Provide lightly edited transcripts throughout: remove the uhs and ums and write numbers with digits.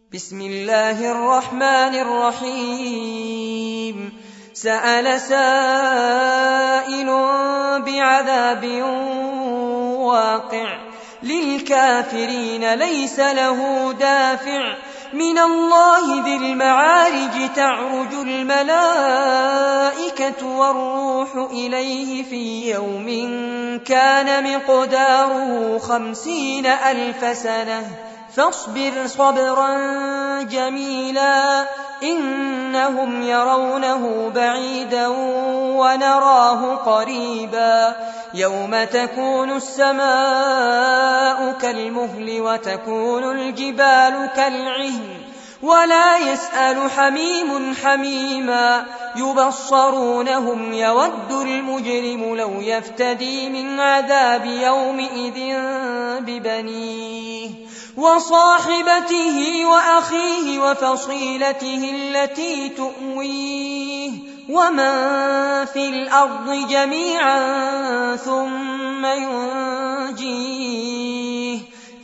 بسم الله الرحمن الرحيم سأل سائل بعذاب واقع للكافرين ليس له دافع من الله ذي المعارج تعرج الملائكة والروح إليه في يوم كان مقداره 50,000 سنة فاصبر صبرا جميلا إنهم يرونه بعيدا ونراه قريبا يوم تكون السماء كالمهل وتكون الجبال كالعهن ولا يسأل حميم حميما يبصرونهم يود المجرم لو يفتدي من عذاب يومئذ ببنيه وصاحبته وأخيه وفصيلته التي تؤويه ومن في الأرض جميعا ثم ينجيه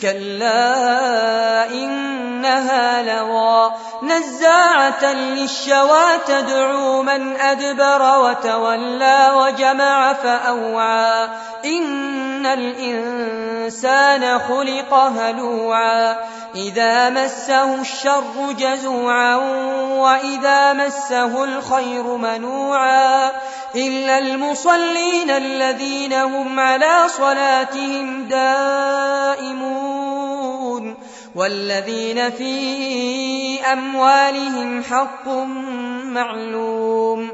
كلا إنها لظى نزاعة للشوى تدعو من أدبر وتولى وجمع فأوعى إن الإنسان خلق هلوعا إذا مسه الشر جزوعا وإذا مسه الخير منوعا إلا المصلين الذين هم على صلاتهم دائمون والذين في أموالهم حق معلوم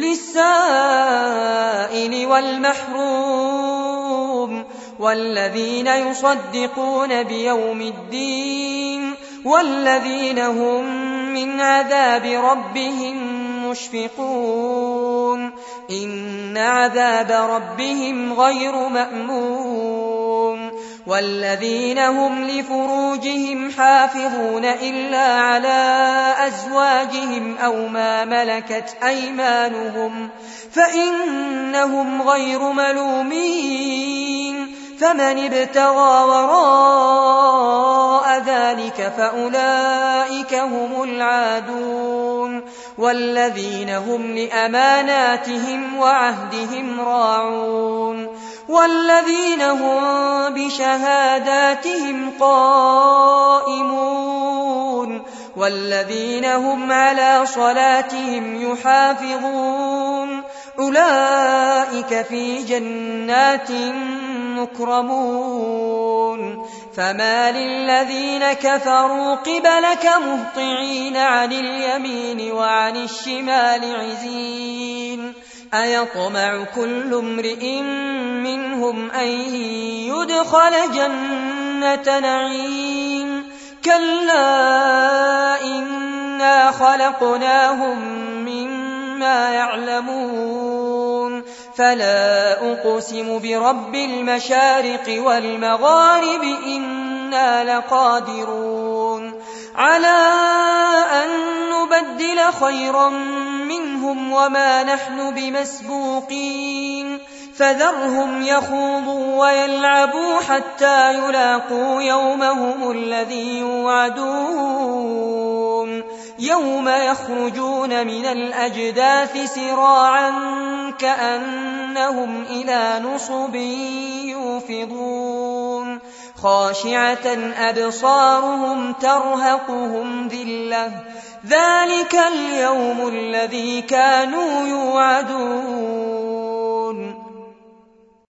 للسائل والمحروم والذين يصدقون بيوم الدين والذين هم من عذاب ربهم مشفقون إن عذاب ربهم غير مأمون والذين هم لفروجهم حافظون إلا على أزواجهم أو ما ملكت أيمانهم فإنهم غير ملومين فمن ابتغى وراء ذلك فأولئك هم العادون والذين هم لأماناتهم وعهدهم راعون والذين هم بشهاداتهم قائمون والذين هم على صلاتهم يحافظون أولئك في جنات مكرمون فما للذين كفروا قبلك مهطعين عن اليمين وعن الشمال عزين أيطمع كل امرئ منهم أن يدخل جنة نعيم كلا إنا خلقناهم مما يعلمون فلا أقسم برب المشارق والمغارب إنا لقادرون على أن نبدل خيرا منهم وما نحن بمسبوقين فذرهم يخوضوا ويلعبوا حتى يلاقوا يومهم الذي يوعدون يوم يخرجون من الأجداث سراعا كأنهم إلى نصب يوفضون خاشعة أبصارهم ترهقهم ذلة ذلك اليوم الذي كانوا يوعدون